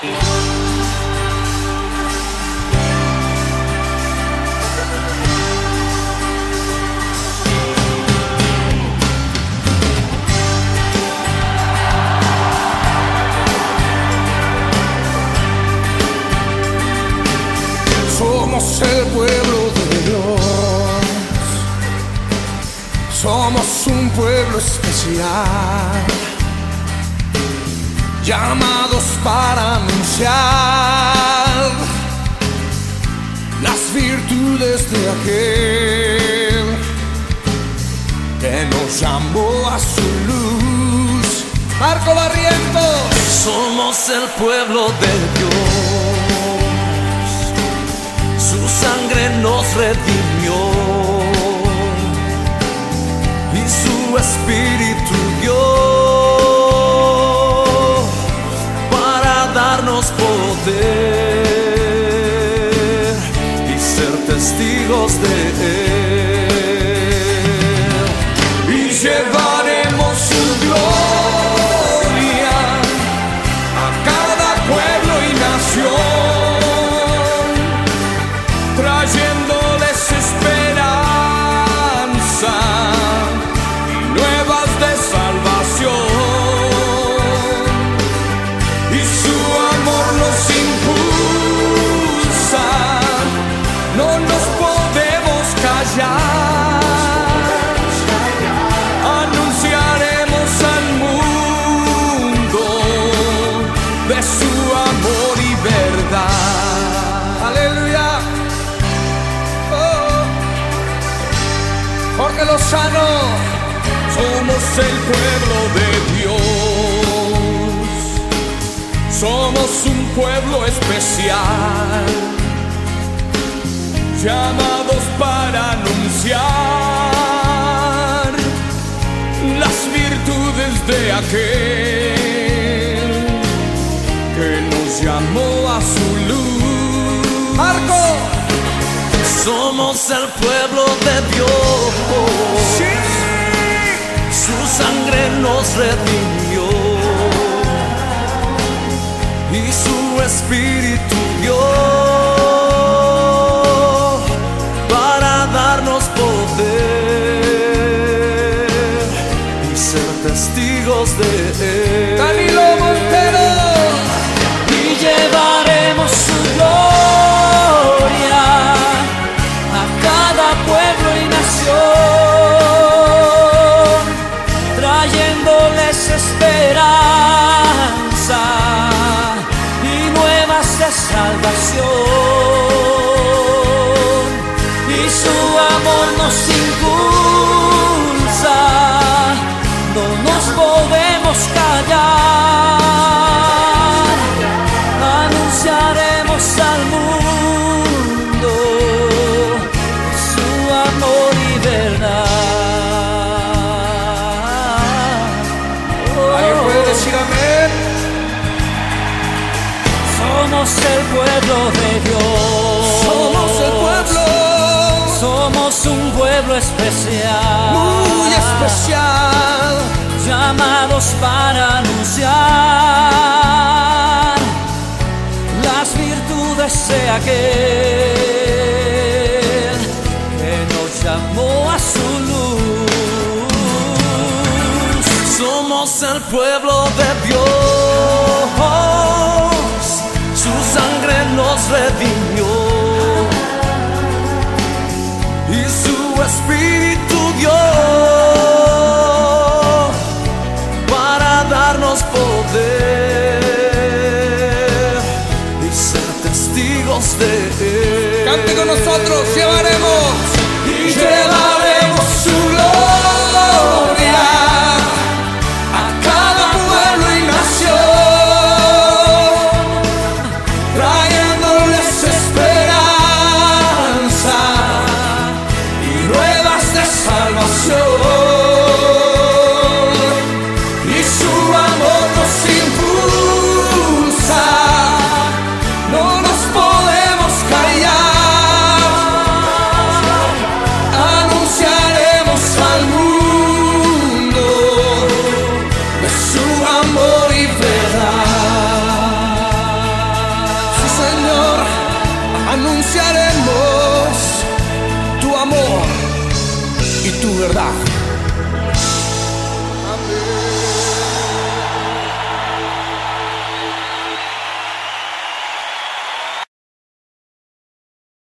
Somos el pueblo de Dios, somos un pueblo especial, llamados para anunciar las virtudes de aquel que nos llamó a su luz. Marco Barrientos. Somos el pueblo de Dios, su sangre nos redimió y su espíritu dio para darnos poder y ser testigos de él, y llevaremos su gloria a cada pueblo y nación, trayéndoles esperanza y nuevas de salvación, y su amor nos impulsa, no nos podemos callar, anunciaremos al mundo de su amor y verdad. Aleluya. Jorge Lozano. Somos el pueblo de Dios, somos un pueblo especial, llamados para anunciar las virtudes de aquel que nos llamó a su luz. Marco. Somos el pueblo de Dios, Sí. su sangre nos redimió y su espíritu dio para darnos poder y ser testigos de él. Danilo Montero. Y llevaremos su gloria a cada pueblo y nación, trayéndoles esperanza y nuevas de salvación, y su amor nos impulsa, no nos podemos callar, anunciaremos al mundo su amor y verdad. ¿Alguien puede decir amén? Somos el pueblo de Dios, Somos el pueblo somos un pueblo especial, muy especial, llamados para anunciar las virtudes de aquel que nos llamó a su luz. Somos el pueblo de Dios, su sangre nos redimió y su espíritu dio para darnos poder y ser testigos de él. cante con nosotros. Llevaremos Y llevaremos su gloria a cada pueblo y nación, trayéndoles esperanza y nuevas de salvación, y su amor nos impulsa, no nos podemos callar, anunciaremos